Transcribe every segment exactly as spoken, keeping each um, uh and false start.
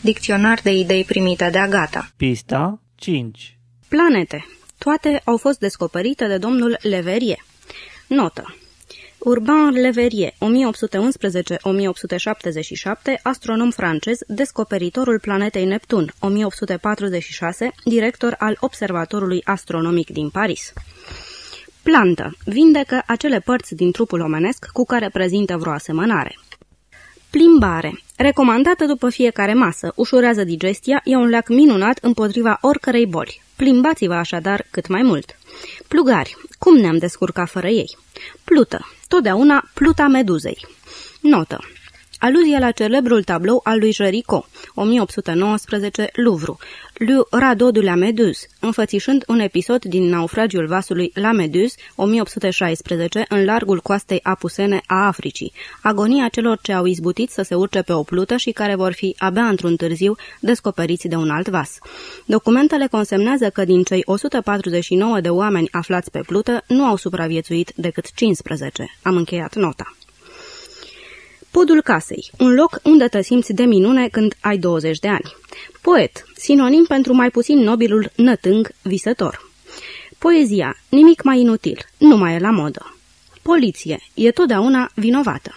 Dicționar de idei primite de Agata. Pista cinci. Planete. Toate au fost descoperite de domnul Leverrier. Notă. Urbain Le Verrier, o mie opt sute unsprezece - o mie opt sute șaptezeci și șapte, astronom francez, descoperitorul planetei Neptun, o mie opt sute patruzeci și șase, director al Observatorului Astronomic din Paris. Plantă. Vindecă acele părți din trupul omenesc cu care prezintă vreo asemănare. Plimbare. Recomandată după fiecare masă, ușurează digestia, e un leac minunat împotriva oricărei boli. Plimbați-vă așadar cât mai mult. Plugari. Cum ne-am descurcat fără ei? Plută. Totdeauna pluta meduzei. Notă. Aluzie la celebrul tablou al lui Géricault, o mie opt sute nouăsprezece, Louvre, Le Radeau de la Méduse, înfățișând un episod din naufragiul vasului La Méduse, o mie opt sute șaisprezece, în largul coastei apusene a Africii, agonia celor ce au izbutit să se urce pe o plută și care vor fi, abia într-un târziu, descoperiți de un alt vas. Documentele consemnează că din cei o sută patruzeci și nouă de oameni aflați pe plută, nu au supraviețuit decât cincisprezece. Am încheiat nota. Podul casei, un loc unde te simți de minune când ai douăzeci de ani. Poet, sinonim pentru mai puțin nobilul nătâng, visător. Poezia, nimic mai inutil, nu mai e la modă. Poliție, e totdeauna vinovată.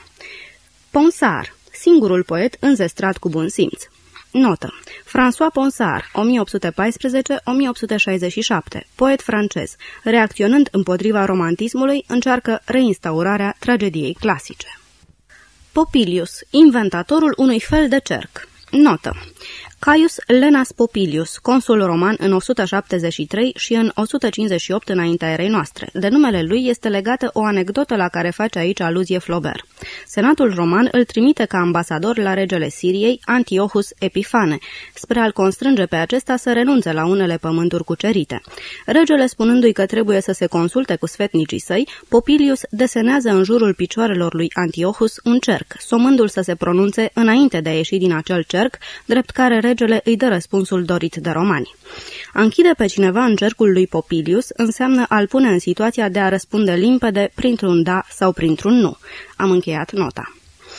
Ponsard, singurul poet înzestrat cu bun simț. Notă. François Ponsard, o mie opt sute paisprezece - o mie opt sute șaizeci și șapte, poet francez, reacționând împotriva romantismului, încearcă reinstaurarea tragediei clasice. Popilius, inventatorul unui fel de cerc. Notă. Caius Lenas Popilius, consul roman în o sută șaptezeci și trei și în o sută cincizeci și opt înaintea erei noastre. De numele lui este legată o anecdotă la care face aici aluzie Flaubert. Senatul roman îl trimite ca ambasador la regele Siriei, Antiochus Epifane, spre a-l constrânge pe acesta să renunțe la unele pământuri cucerite. Regele, spunându-i că trebuie să se consulte cu sfetnicii săi, Popilius desenează în jurul picioarelor lui Antiochus un cerc, somându-l să se pronunțe înainte de a ieși din acel cerc, drept care regele îi dă răspunsul dorit de romani. A închide pe cineva în cercul lui Popilius înseamnă a-l pune în situația de a răspunde limpede printr-un da sau printr-un nu. Am încheiat nota.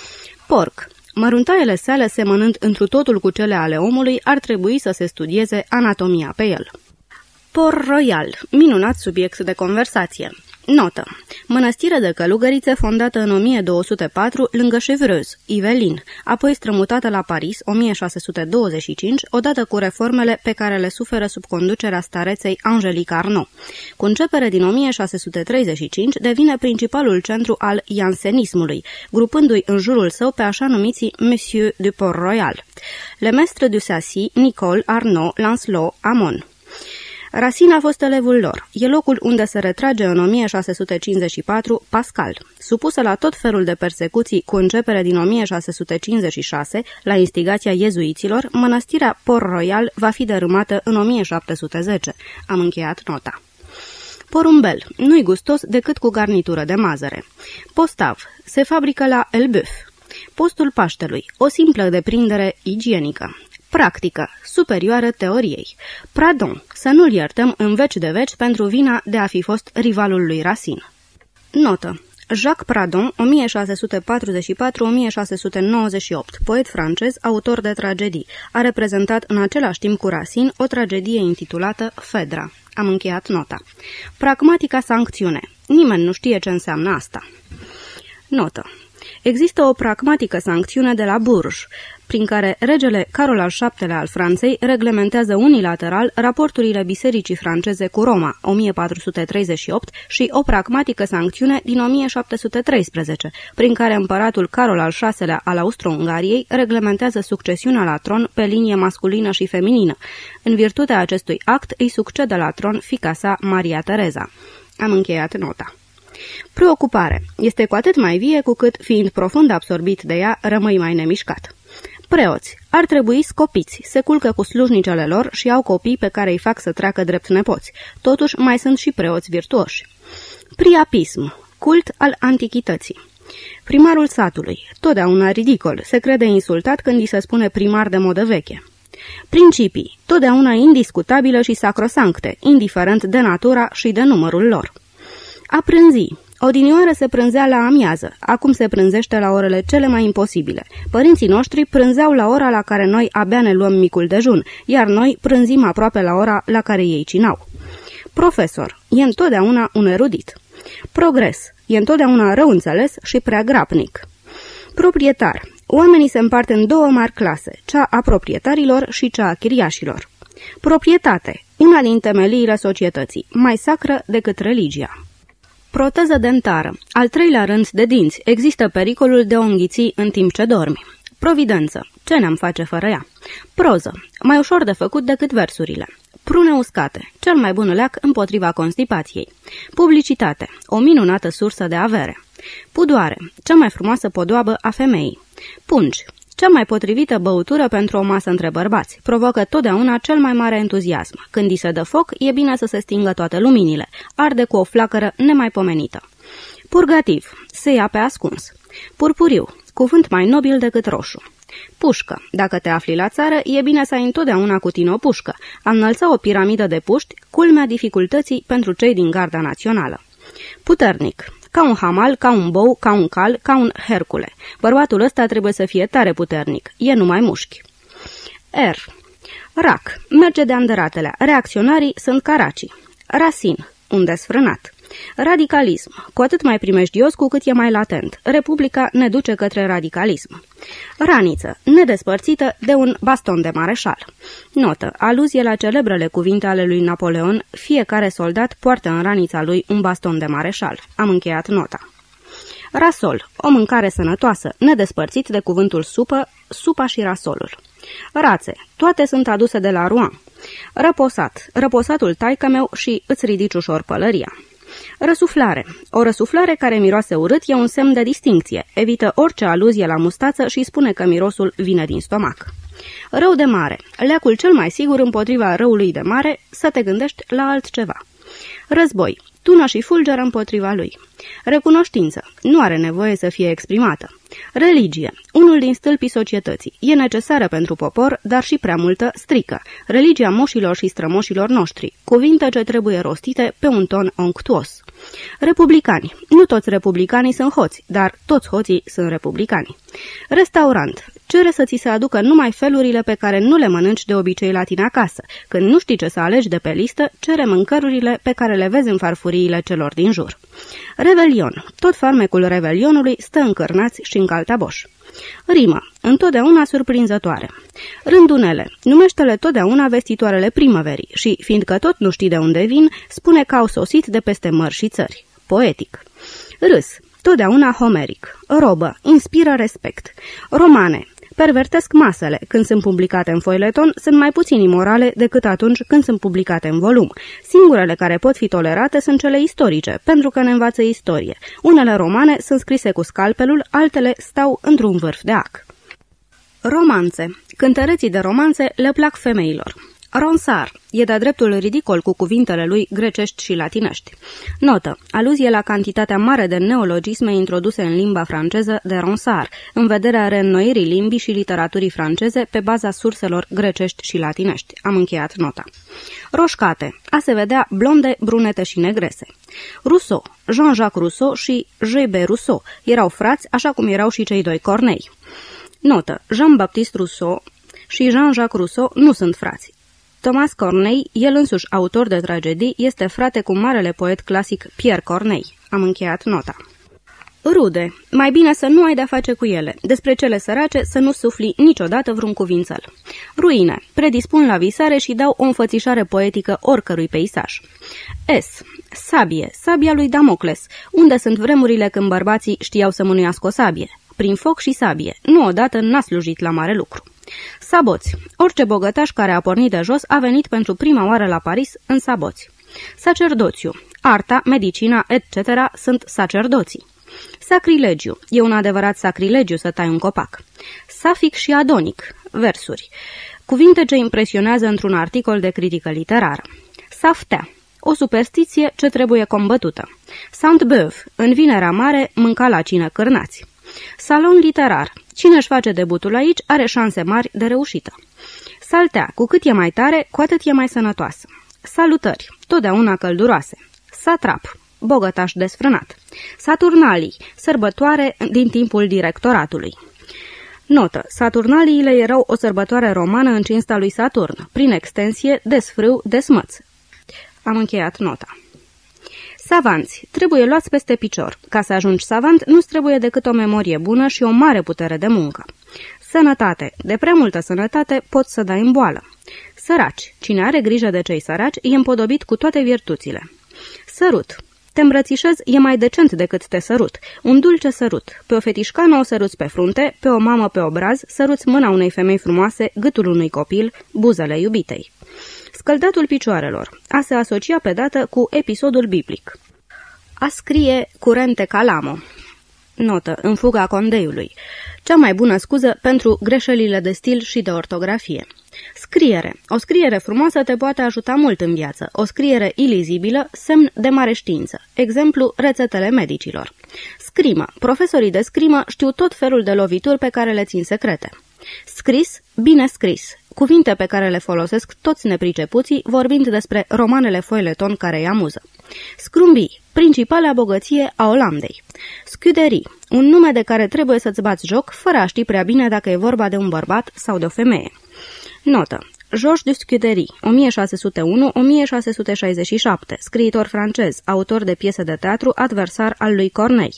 Porc. Măruntaiele sale, semănând întru totul cu cele ale omului, ar trebui să se studieze anatomia pe el. Port Royal. Minunat subiect de conversație. Notă. Mănăstire de călugărițe fondată în o mie două sute patru lângă Chevreuse, Yvelines, apoi strămutată la Paris o mie șase sute douăzeci și cinci, odată cu reformele pe care le suferă sub conducerea stareței Angélique Arnaud. Cu începere din o mie șase sute treizeci și cinci devine principalul centru al jansenismului, grupându-i în jurul său pe așa numiții Monsieur du Port Royal, Le Maistre du Sacy, Nicole, Arnaud, Lancelot, Amon. Racine a fost elevul lor. E locul unde se retrage în o mie șase sute cincizeci și patru Pascal. Supusă la tot felul de persecuții cu începere din o mie șase sute cincizeci și șase, la instigația iezuiților, mănăstirea Port Royal va fi dărâmată în o mie șapte sute zece. Am încheiat nota. Porumbel. Nu-i gustos decât cu garnitură de mazăre. Postav. Se fabrică la Elbeuf. Postul Paștelui. O simplă deprindere igienică. Practică, superioară teoriei. Pradon, să nu-l iertăm în veci de veci pentru vina de a fi fost rivalul lui Racine. Notă. Jacques Pradon, o mie șase sute patruzeci și patru - o mie șase sute nouăzeci și opt, poet francez, autor de tragedii. A reprezentat în același timp cu Racine o tragedie intitulată Phèdre. Am încheiat nota. Pragmatica sancțiune. Nimeni nu știe ce înseamnă asta. Notă. Există o pragmatică sancțiune de la Bourges, prin care regele Carol al șaptelea al Franței reglementează unilateral raporturile bisericii franceze cu Roma, o mie patru sute treizeci și opt, și o pragmatică sancțiune din o mie șapte sute treisprezece, prin care împăratul Carol al șaselea al Austro-Ungariei reglementează succesiunea la tron pe linie masculină și feminină. În virtutea acestui act îi succede la tron fiica sa, Maria Tereza. Am încheiat nota. Preocupare. Este cu atât mai vie cu cât, fiind profund absorbit de ea, rămâi mai nemișcat. Preoți. Ar trebui scopiți, se culcă cu slujnicele lor și au copii pe care îi fac să treacă drept nepoți. Totuși mai sunt și preoți virtuoși. Priapism. Cult al antichității. Primarul satului. Totdeauna ridicol. Se crede insultat când îi se spune primar de modă veche. Principii. Totdeauna indiscutabile și sacrosancte, indiferent de natura și de numărul lor. A prânzi. Odinioară se prânzea la amiază, acum se prânzește la orele cele mai imposibile. Părinții noștri prânzeau la ora la care noi abia ne luăm micul dejun, iar noi prânzim aproape la ora la care ei cinau. Profesor, e întotdeauna un erudit. Progres, e întotdeauna rău înțeles și prea grapnic. Proprietar, oamenii se împart în două mari clase, cea a proprietarilor și cea a chiriașilor. Proprietate, una din temeliile societății, mai sacră decât religia. Proteză dentară, al treilea rând de dinți, există pericolul de o înghiți în timp ce dormi. Providență, ce ne-am face fără ea? Proză, mai ușor de făcut decât versurile. Prune uscate, cel mai bun leac împotriva constipației. Publicitate, o minunată sursă de avere. Pudoare, cea mai frumoasă podoabă a femeii. Pungi, cea mai potrivită băutură pentru o masă între bărbați, provocă totdeauna cel mai mare entuziasm. Când îi se dă foc, e bine să se stingă toate luminile. Arde cu o flacără nemaipomenită. Purgativ, se ia pe ascuns. Purpuriu, cuvânt mai nobil decât roșu. Pușcă, dacă te afli la țară, e bine să ai întotdeauna cu tine o pușcă. A înălța o piramidă de puști, culmea dificultății pentru cei din Garda Națională. Puternic, ca un hamal, ca un bou, ca un cal, ca un Hercule. Bărbatul ăsta trebuie să fie tare puternic, e numai mușchi. R. Rac, merge de anderatelea, reacționarii sunt caracii. Rasin, un desfrânat. Radicalism, cu atât mai primejdios cu cât e mai latent. Republica ne duce către radicalism. Raniță, nedespărțită de un baston de mareșal. Notă, aluzie la celebrele cuvinte ale lui Napoleon, fiecare soldat poartă în ranița lui un baston de mareșal. Am încheiat nota. Rasol, o mâncare sănătoasă, nedespărțit de cuvântul supă, supa și rasolul. Rațe, toate sunt aduse de la Rouen. Răposat, răposatul taică-meu și îți ridici ușor pălăria. Răsuflare. O răsuflare care miroase urât e un semn de distincție. Evită orice aluzie la mustață și spune că mirosul vine din stomac. Rău de mare. Leacul cel mai sigur împotriva răului de mare, să te gândești la altceva. Război. Tună și fulgeră împotriva lui. Recunoștință. Nu are nevoie să fie exprimată. Religie. Unul din stâlpii societății. E necesară pentru popor, dar și prea multă strică. Religia moșilor și strămoșilor noștri. Cuvinte ce trebuie rostite pe un ton onctuos. Republicani. Nu toți republicanii sunt hoți, dar toți hoții sunt republicani. Restaurant. Cere să ți se aducă numai felurile pe care nu le mănânci de obicei la tine acasă. Când nu știi ce să alegi de pe listă, cere mâncărurile pe care le vezi în farfuriile celor din jur. Revelion. Tot farmecul revelionului stă în cârnați și în caltaboș. Rimă. Întotdeauna surprinzătoare. Rândunele. Numește-le totdeauna vestitoarele primăverii și, fiindcă tot nu știi de unde vin, spune că au sosit de peste mări și țări. Poetic. Râs. Totdeauna homeric. Robă. Inspiră respect. Romane. Pervertesc masele. Când sunt publicate în foileton, sunt mai puțin imorale decât atunci când sunt publicate în volum. Singurele care pot fi tolerate sunt cele istorice, pentru că ne învață istorie. Unele romane sunt scrise cu scalpelul, altele stau într-un vârf de ac. Romanțe. Cântăreții de romanțe le plac femeilor. Ronsard. E de-a dreptul ridicol cu cuvintele lui grecești și latinești. Notă. Aluzie la cantitatea mare de neologisme introduse în limba franceză de Ronsard, în vederea reînnoirii limbii și literaturii franceze pe baza surselor grecești și latinești. Am încheiat nota. Roșcate. A se vedea blonde, brunete și negrese. Rousseau. Jean-Jacques Rousseau și J B Rousseau erau frați, așa cum erau și cei doi Corneille. Notă. Jean-Baptiste Rousseau și Jean-Jacques Rousseau nu sunt frați. Thomas Corneille, el însuși autor de tragedii, este frate cu marele poet clasic Pierre Corneille. Am încheiat nota. Rude. Mai bine să nu ai de-a face cu ele. Despre cele sărace să nu sufli niciodată vreun cuvințel. Ruine. Predispun la visare și dau o înfățișare poetică oricărui peisaj. S. Sabie. Sabia lui Damocles. Unde sunt vremurile când bărbații știau să mânuiască o sabie? Prin foc și sabie. Nu odată n-a slujit la mare lucru. Saboți. Orice bogătaș care a pornit de jos a venit pentru prima oară la Paris în saboți. Sacerdoțiu. Arta, medicina, et cetera sunt sacerdoții. Sacrilegiu. E un adevărat sacrilegiu să tai un copac. Safic și adonic. Versuri. Cuvinte ce impresionează într-un articol de critică literară. Saftea. O superstiție ce trebuie combătută. Sainte-Beuve. În Vinerea Mare mânca la cină cârnați. Salon literar. Cine își face debutul aici are șanse mari de reușită. Saltea. Cu cât e mai tare, cu atât e mai sănătoasă. Salutări. Totdeauna călduroase. Satrap. bogătaș desfrânat. Saturnalii, sărbătoare din timpul directoratului. Notă. Saturnaliile erau o sărbătoare romană în cinsta lui Saturn, prin extensie, desfrâu, desmăț. Am încheiat nota. Savanți. Trebuie luați peste picior. Ca să ajungi savant, nu-ți trebuie decât o memorie bună și o mare putere de muncă. Sănătate. De prea multă sănătate poți să dai în boală. Săraci. Cine are grijă de cei săraci e împodobit cu toate virtuțile. Sărut. Te îmbrățișezi e mai decent decât te sărut. Un dulce sărut. Pe o fetișcană o săruți pe frunte, pe o mamă pe obraz, săruți mâna unei femei frumoase, gâtul unui copil, buzele iubitei. Scăldatul picioarelor. A se asocia pe dată cu episodul biblic. A scrie curente ca lamă. Notă. În fuga condeiului. Cea mai bună scuză pentru greșelile de stil și de ortografie. Scriere. O scriere frumoasă te poate ajuta mult în viață. O scriere ilizibilă, semn de mare știință. Exemplu, rețetele medicilor. Scrimă. Profesorii de scrimă știu tot felul de lovituri pe care le țin secrete. Scris, bine scris. Cuvinte pe care le folosesc toți nepricepuții vorbind despre romanele foileton care îi amuză. Scrumbii, principala bogăție a Olandei. Scuderii, un nume de care trebuie să-ți bați joc fără a ști prea bine dacă e vorba de un bărbat sau de o femeie. Notă. Georges de Scudery, o mie șase sute unu - o mie șase sute șaizeci și șapte, scriitor francez, autor de piese de teatru, adversar al lui Corneille.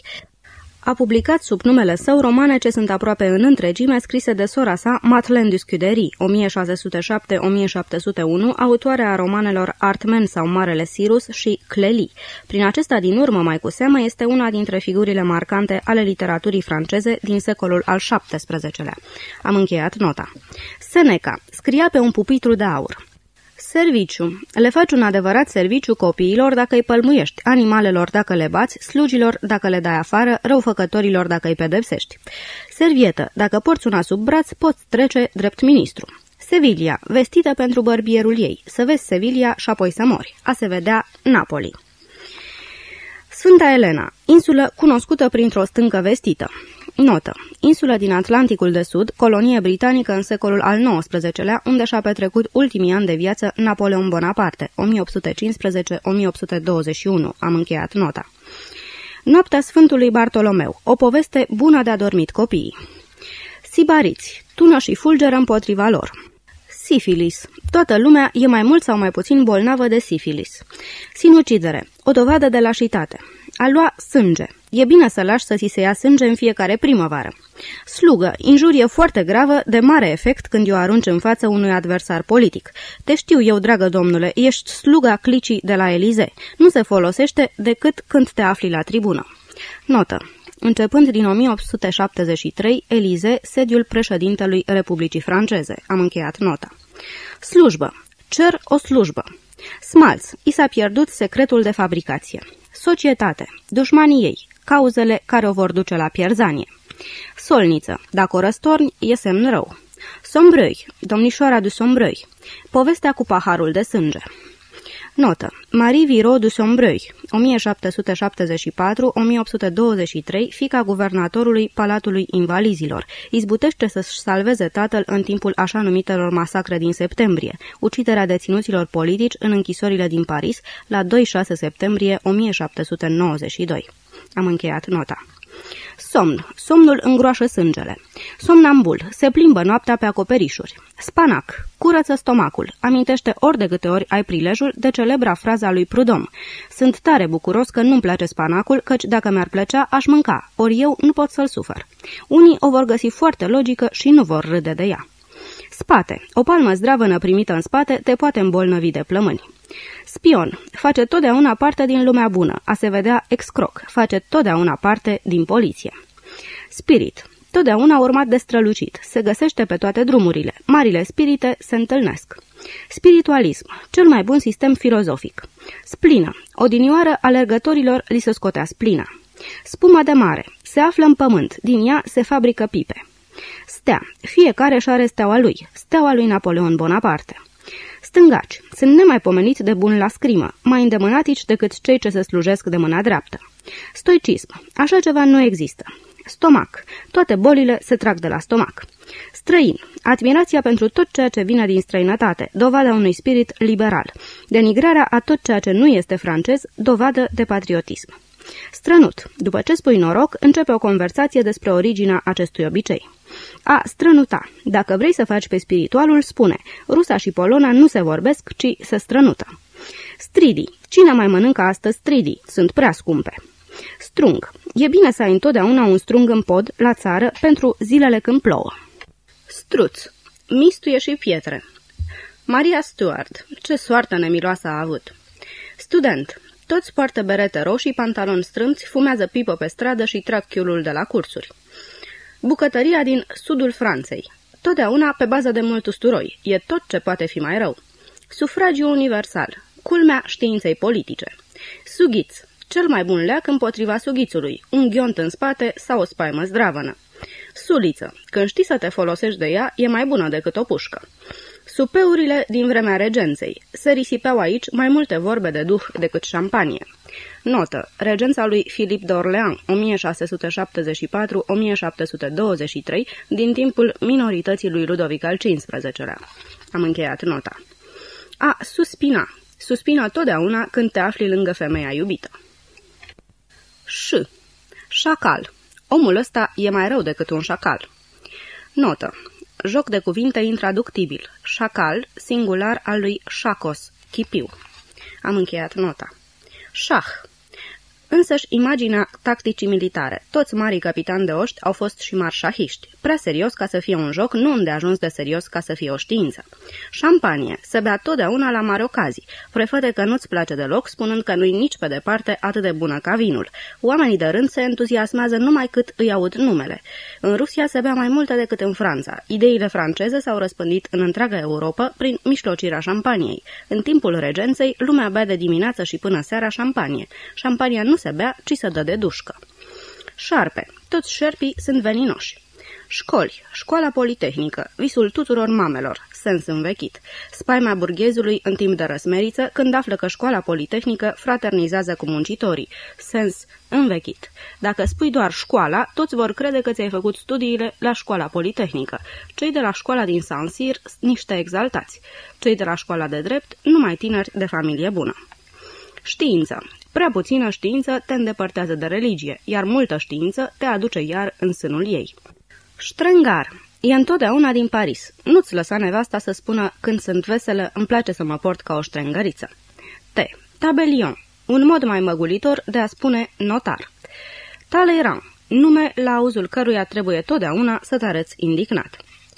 A publicat sub numele său romane ce sunt aproape în întregime scrise de sora sa, Madeleine de Scudery, o mie șase sute șapte - o mie șapte sute unu, autoare a romanelor Artmen sau Marele Cyrus și Clélie. Prin acesta din urmă, mai cu seamă, este una dintre figurile marcante ale literaturii franceze din secolul al șaptesprezecelea. Am încheiat nota. Seneca scria pe un pupitru de aur. Serviciu. Le faci un adevărat serviciu copiilor dacă îi pălmuiești, animalelor dacă le bați, slugilor dacă le dai afară, răufăcătorilor dacă îi pedepsești. Servietă. Dacă porți una sub braț, poți trece drept ministru. Sevilla. Vestită pentru bărbierul ei. Să vezi Sevilla și apoi să mori. A se vedea Napoli. Sfânta Elena. Insulă cunoscută printr-o stâncă vestită. Notă. Insulă din Atlanticul de Sud, colonie britanică în secolul al nouăsprezecelea, unde și-a petrecut ultimii ani de viață Napoleon Bonaparte, o mie opt sute cincisprezece - o mie opt sute douăzeci și unu. Am încheiat nota. Noaptea Sfântului Bartolomeu, o poveste bună de adormit copiii. Sibariți, tună și fulgeră împotriva lor. Sifilis. Toată lumea e mai mult sau mai puțin bolnavă de sifilis. Sinucidere. O dovadă de lașitate. A lua sânge. E bine să lași să ți se ia sânge în fiecare primăvară. Slugă. Injurie foarte gravă, de mare efect când o arunci în față unui adversar politic. Te știu eu, dragă domnule, ești sluga clicii de la Elize. Nu se folosește decât când te afli la tribună. Notă. Începând din o mie opt sute șaptezeci și trei, Elize, sediul președintelui Republicii Franceze. Am încheiat nota. Slujbă. Cer o slujbă. Smalț. I s-a pierdut secretul de fabricație. Societate. Dușmanii ei. Cauzele care o vor duce la pierzanie. Solniță. Dacă o răstorni, e semn rău. Sombreuil. Domnișoara de Sombreuil. Povestea cu paharul de sânge. Notă. Marie Viro de Sombreuil, o mie șapte sute șaptezeci și patru - o mie opt sute douăzeci și trei, fiica guvernatorului Palatului Invalizilor, izbutește să-și salveze tatăl în timpul așa numitelor masacre din septembrie, uciderea deținuților politici în închisorile din Paris la doi șase septembrie o mie șapte sute nouăzeci și doi. Am încheiat nota. Somn. Somnul îngroașă sângele. Somnambul. Se plimbă noaptea pe acoperișuri. Spanac. Curăță stomacul. Amintește ori de câte ori ai prilejul de celebra fraza lui Prudhomme. Sunt tare bucuros că nu-mi place spanacul, căci dacă mi-ar plăcea, aș mânca, ori eu nu pot să-l sufăr. Unii o vor găsi foarte logică și nu vor râde de ea. Spate. O palmă zdravănă primită în spate te poate îmbolnăvi de plămâni. Spion. Face totdeauna parte din lumea bună. A se vedea excroc. Face totdeauna parte din poliție. Spirit. Totdeauna urmat de strălucit. Se găsește pe toate drumurile. Marile spirite se întâlnesc. Spiritualism. Cel mai bun sistem filozofic. Splină. Odinioară alergătorilor li se scotea splina. Spumă de mare. Se află în pământ. Din ea se fabrică pipe. Stea. Fiecare își are steaua lui. Steaua lui Napoleon Bonaparte. Stângaci. Sunt nemaipomeniți de bun la scrimă, mai îndemânatici decât cei ce se slujesc de mâna dreaptă. Stoicism. Așa ceva nu există. Stomac. Toate bolile se trag de la stomac. Străin, admirația pentru tot ceea ce vine din străinătate, dovada unui spirit liberal. Denigrarea a tot ceea ce nu este francez, dovadă de patriotism. Strănut, după ce spui noroc, începe o conversație despre originea acestui obicei. A strănuta. Dacă vrei să faci pe spiritualul, spune, rusa și polona nu se vorbesc, ci se strănută. Stridi. Cine mai mănâncă astăzi stridi? Sunt prea scumpe. Strung. E bine să ai întotdeauna un strung în pod, la țară, pentru zilele când plouă. Struț. Mistuie și pietre. Maria Stuart. Ce soartă nemiloasă a avut. Student. Toți poartă berete roșii, pantaloni strâmți, fumează pipă pe stradă și trag chiulul de la cursuri. Bucătăria din sudul Franței. Totdeauna pe bază de mult usturoi. E tot ce poate fi mai rău. Sufragiu universal. Culmea științei politice. Sughiț. Cel mai bun leac împotriva sughițului. Un ghiont în spate sau o spaimă zdravănă. Suliță. Când știi să te folosești de ea, e mai bună decât o pușcă. Supeurile din vremea regenței. Se risipeau aici mai multe vorbe de duh decât șampanie. Notă. Regența lui Filip d'Orléans, o mie șase sute șaptezeci și patru - o mie șapte sute douăzeci și trei, din timpul minorității lui Ludovic al cincisprezecelea-lea. Am încheiat nota. A suspina. Suspină totdeauna când te afli lângă femeia iubită. Ș. Șacal. Omul ăsta e mai rău decât un șacal. Notă. Joc de cuvinte intraductibil. Șacal, singular al lui șacos, chipiu. Am încheiat nota. Șah. Însăși imaginea tacticii militare. Toți marii capitani de oști au fost și mari șahiști. Prea serios ca să fie un joc, nu îndeajuns de serios ca să fie o știință. Șampanie. Se bea totdeauna la mari ocazii. Prefere că nu-ți place deloc, spunând că nu-i nici pe departe atât de bună ca vinul. Oamenii de rând se entuziasmează numai cât îi aud numele. În Rusia se bea mai multe decât în Franța. Ideile franceze s-au răspândit în întreaga Europa prin mijlocirea șampaniei. În timpul regenței, lumea bea de dimineață și până seara șampanie. Șampania nu se bea, ci se dă de dușcă. Șarpe. Toți șerpii sunt veninoși. Școli. Școala politehnică. Visul tuturor mamelor. Sens învechit. Spaima burghezului în timp de răsmeriță, când află că școala politehnică fraternizează cu muncitorii. Sens învechit. Dacă spui doar școala, toți vor crede că ți-ai făcut studiile la școala politehnică. Cei de la școala din Saint-Cyr, niște exaltați. Cei de la școala de drept, numai tineri de familie bună. Știință. Prea puțină știință te îndepărtează de religie, iar multă știință te aduce iar în sânul ei. Ștrengar. E întotdeauna din Paris. Nu-ți lăsa nevasta să spună, când sunt veselă, îmi place să mă port ca o ștrengăriță. T. Tabelion. Un mod mai măgulitor de a spune notar. Talleyrand. Nume la auzul căruia trebuie totdeauna să te arăți indignat.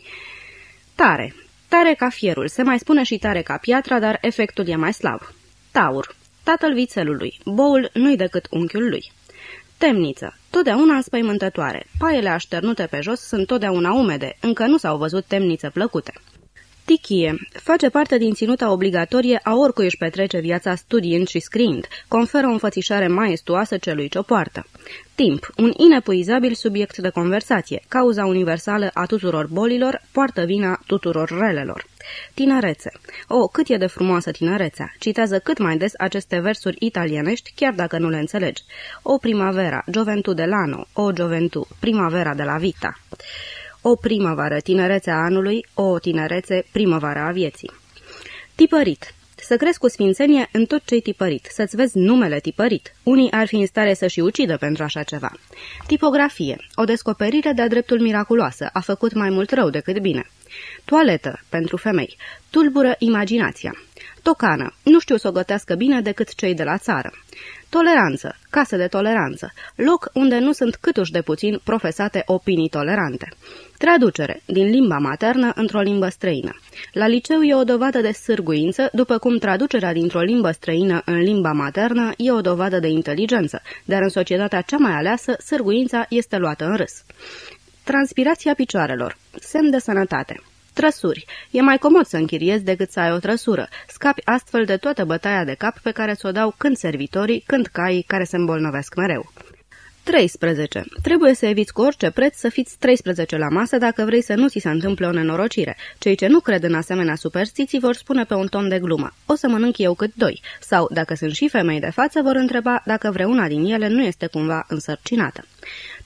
Tare. Tare ca fierul. Se mai spune și tare ca piatra, dar efectul e mai slab. Taur. Tatăl vițelului. Boul nu-i decât unchiul lui. Temniță. Totdeauna înspăimântătoare. Paiele așternute pe jos sunt totdeauna umede. Încă nu s-au văzut temnițe plăcute. Tichie. Face parte din ținuta obligatorie a oricui își petrece viața studiind și scriind. Conferă o înfățișare maestuoasă celui ce o poartă. Timp. Un inepuizabil subiect de conversație. Cauza universală a tuturor bolilor, poartă vina tuturor relelor. Tinerețe. O, cât e de frumoasă tinerețea! Citează cât mai des aceste versuri italienești, chiar dacă nu le înțelegi. O primavera, Gioventu dell'anno, o Gioventu, primavera de la vita. O primăvară, tinerețea anului, o tinerețe, primăvara a vieții. Tipărit. Să crezi cu sfințenie în tot ce-i tipărit, să-ți vezi numele tipărit. Unii ar fi în stare să și ucidă pentru așa ceva. Tipografie. O descoperire de-a dreptul miraculoasă, a făcut mai mult rău decât bine. Toaletă. Pentru femei. Tulbură imaginația. Tocană. Nu știu să o gătească bine decât cei de la țară. Toleranță. Casă de toleranță. Loc unde nu sunt câtuși de puțin profesate opinii tolerante. Traducere. Din limba maternă într-o limbă străină. La liceu e o dovadă de sârguință, după cum traducerea dintr-o limbă străină în limba maternă e o dovadă de inteligență, dar în societatea cea mai aleasă, sârguința este luată în râs. Transpirația picioarelor. Semn de sănătate. Trăsuri. E mai comod să închiriezi decât să ai o trăsură. Scapi astfel de toată bătaia de cap pe care ți-o dau când servitorii, când caii care se îmbolnăvesc mereu. treisprezece. Trebuie să eviți cu orice preț să fiți treisprezece la masă dacă vrei să nu ți se întâmple o nenorocire. Cei ce nu cred în asemenea superstiții vor spune pe un ton de glumă: o să mănânc eu cât doi. Sau, dacă sunt și femei de față, vor întreba dacă vreuna din ele nu este cumva însărcinată.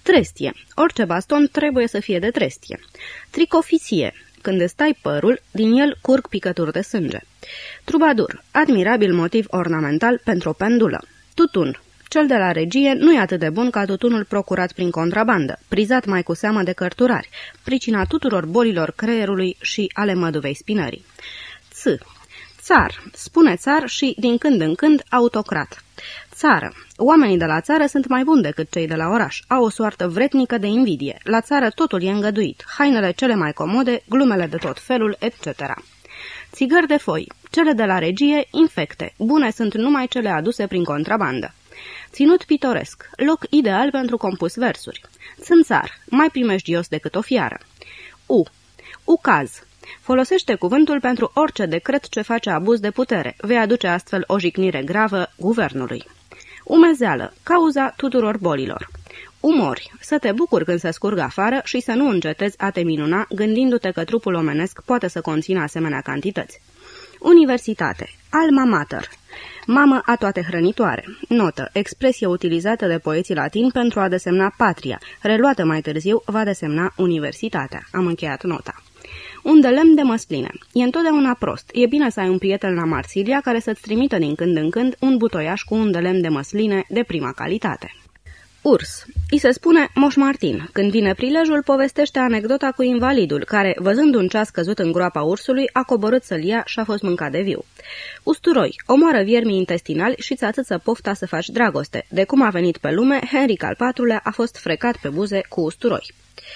Trestie. Orice baston trebuie să fie de trestie. Tricofiție. Când îți tai părul, din el curg picături de sânge. Trubadur. Admirabil motiv ornamental pentru o pendulă. Tutun. Cel de la regie nu e atât de bun ca tutunul procurat prin contrabandă, prizat mai cu seamă de cărturari, pricina tuturor bolilor creierului și ale măduvei spinării. Ț. Țar. Spune țar și, din când în când, autocrat. Țară. Oamenii de la țară sunt mai buni decât cei de la oraș. Au o soartă vretnică de invidie. La țară totul e îngăduit. Hainele cele mai comode, glumele de tot felul, et cetera. Țigări de foi. Cele de la regie, infecte. Bune sunt numai cele aduse prin contrabandă. Ținut pitoresc. Loc ideal pentru compus versuri. Țânțar. Mai primejdios decât o fiară. U. Ucaz. Folosește cuvântul pentru orice decret ce face abuz de putere. Vei aduce astfel o jignire gravă guvernului. Umezeală. Cauza tuturor bolilor. Umori. Să te bucuri când se scurgă afară și să nu încetezi a te minuna gândindu-te că trupul omenesc poate să conțină asemenea cantități. Universitate. Alma mater. Mamă a toate hrănitoare. Notă. Expresie utilizată de poeții latini pentru a desemna patria. Reluată mai târziu va desemna universitatea. Am încheiat nota. Un de lemn de măsline. E întotdeauna prost. E bine să ai un prieten la Marsilia care să-ți trimită din când în când un butoiaș cu un de lemn de măsline de prima calitate. Urs. I se spune Moș Martin. Când vine prilejul, povestește anecdota cu invalidul, care, văzând un ceas căzut în groapa ursului, a coborât să-l ia și a fost mâncat de viu. Usturoi. Omoară viermii intestinali și ți atâță pofta să faci dragoste. De cum a venit pe lume, Henric al patrulea a fost frecat pe buze cu usturoi.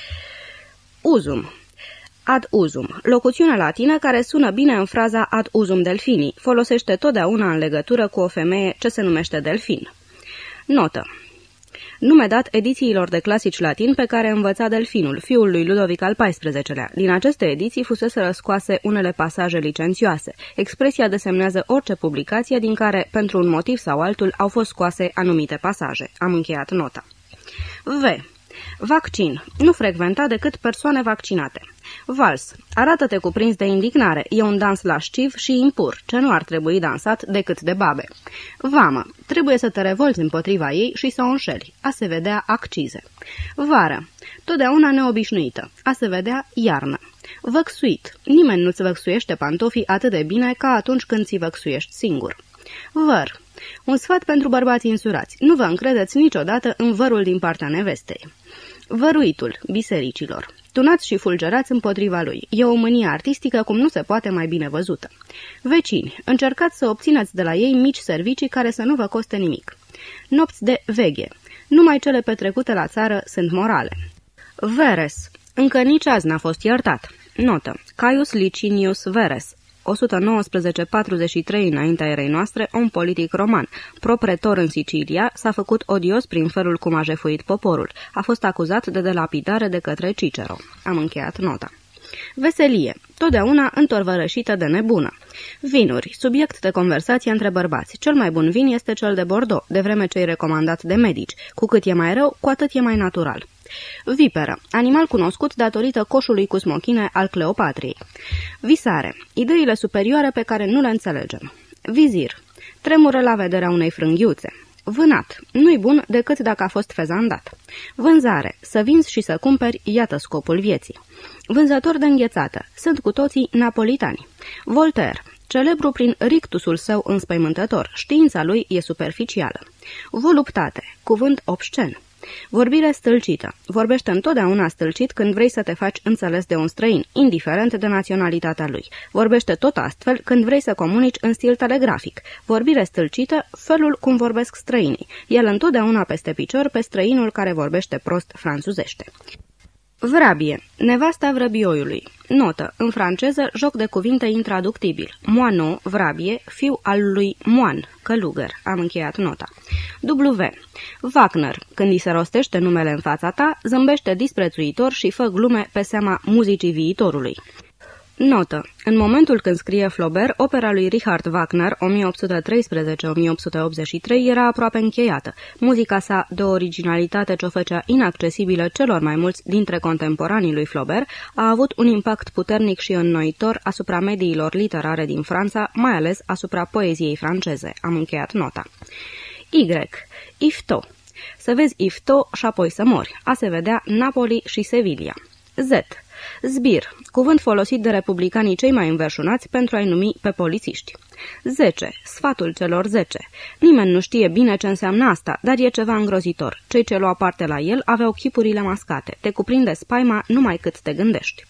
Uzum. Ad usum. Locuțiune latină care sună bine în fraza ad usum delfini. Folosește totdeauna în legătură cu o femeie ce se numește delfin. Notă. Nume dat edițiilor de clasici latin pe care învăța Delfinul, fiul lui Ludovic al paisprezecelea. Din aceste ediții fusese răscoase unele pasaje licențioase. Expresia desemnează orice publicație din care, pentru un motiv sau altul, au fost scoase anumite pasaje. Am încheiat nota. V. Vaccin. Nu frecventa decât persoane vaccinate. Vals. Arată-te cuprins de indignare. E un dans lasciv și impur, ce nu ar trebui dansat decât de babe. Vamă. Trebuie să te revolți împotriva ei și să o înșeli. A se vedea accize. Vară. Totdeauna neobișnuită. A se vedea iarnă. Văxuit. Nimeni nu-ți văxuiește pantofii atât de bine ca atunci când ți văxuiești singur. Văr. Un sfat pentru bărbații însurați. Nu vă încredeți niciodată în vărul din partea nevestei. Văruitul bisericilor. Tunați și fulgerați împotriva lui. E o mânie artistică cum nu se poate mai bine văzută. Vecini. Încercați să obțineți de la ei mici servicii care să nu vă coste nimic. Nopți de veghe. Numai cele petrecute la țară sunt morale. Veres. Încă nici azi n-a fost iertat. Notă. Caius Licinius Veres. o sută nouăsprezece patruzeci și trei înaintea erei noastre, om politic roman. Propretor în Sicilia, s-a făcut odios prin felul cum a jefuit poporul. A fost acuzat de delapidare de către Cicero. Am încheiat nota. Veselie. Totdeauna întorvărășită de nebună. Vinuri. Subiect de conversație între bărbați. Cel mai bun vin este cel de Bordeaux, de vreme ce e recomandat de medici. Cu cât e mai rău, cu atât e mai natural. Viperă. Animal cunoscut datorită coșului cu smochine al Cleopatriei. Visare. Ideile superioare pe care nu le înțelegem. Vizir. Tremură la vederea unei frânghiuțe. Vânat. Nu-i bun decât dacă a fost fezandat. Vânzare. Să vinzi și să cumperi, iată scopul vieții. Vânzător de înghețată. Sunt cu toții napolitani. Voltaire. Celebru prin rictusul său înspăimântător. Știința lui e superficială. Voluptate. Cuvânt obscen. Vorbire stâlcită. Vorbește întotdeauna stâlcit când vrei să te faci înțeles de un străin, indiferent de naționalitatea lui. Vorbește tot astfel când vrei să comunici în stil telegrafic. Vorbire stâlcită, felul cum vorbesc străinii. El întotdeauna peste picior pe străinul care vorbește prost franțuzește. Vrabie. Nevasta vrăbioiului. Notă. În franceză, joc de cuvinte intraductibil. Moano, vrabie, fiu al lui Moan, călugăr. Am încheiat nota. W. Wagner. Când îi se rostește numele în fața ta, zâmbește disprețuitor și fă glume pe seama muzicii viitorului. Notă. În momentul când scrie Flaubert, opera lui Richard Wagner, o mie opt sute treisprezece - o mie opt sute optzeci și trei, era aproape încheiată. Muzica sa, de o originalitate ce o făcea inaccesibilă celor mai mulți dintre contemporanii lui Flaubert, a avut un impact puternic și înnoitor asupra mediilor literare din Franța, mai ales asupra poeziei franceze. Am încheiat nota. Y. Ifto. Să vezi Ifto și apoi să mori. A se vedea Napoli și Sevilla. Z. Zbir, cuvânt folosit de republicanii cei mai înverșunați pentru a-i numi pe polițiști. zece. Sfatul celor zece. Nimeni nu știe bine ce înseamnă asta, dar e ceva îngrozitor. Cei ce luau parte la el aveau chipurile mascate. Te cuprinde spaima numai cât te gândești.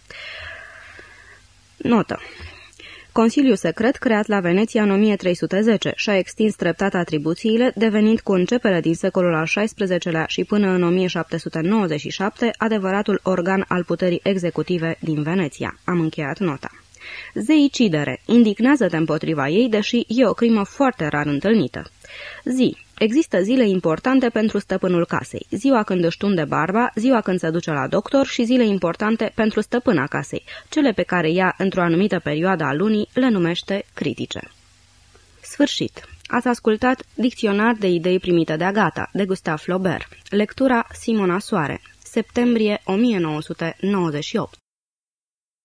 Notă. Consiliul secret, creat la Veneția în o mie trei sute zece, și-a extins treptat atribuțiile, devenind cu începere din secolul al șaisprezecelea și până în o mie șapte sute nouăzeci și șapte adevăratul organ al puterii executive din Veneția. Am încheiat nota. Zeicidere. Indignează-te împotriva ei, deși e o crimă foarte rar întâlnită. Zi. Există zile importante pentru stăpânul casei. Ziua când își tunde barba, ziua când se duce la doctor și zile importante pentru stăpâna casei. Cele pe care ea, într-o anumită perioadă a lunii, le numește critice. Sfârșit. Ați ascultat Dicționar de idei primite de Agata, de Gustave Flaubert. Lectura Simona Soare. Septembrie o mie nouă sute nouăzeci și opt.